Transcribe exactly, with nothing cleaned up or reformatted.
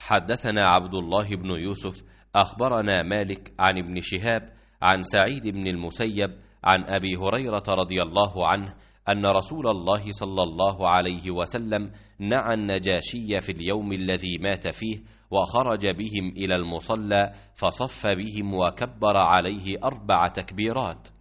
حدثنا عبد الله بن يوسف أخبرنا مالك عن ابن شهاب عن سعيد بن المسيب عن أبي هريرة رضي الله عنه أن رسول الله صلى الله عليه وسلم نعى النجاشي في اليوم الذي مات فيه، وخرج بهم إلى المصلى فصف بهم وكبر عليه أربع تكبيرات،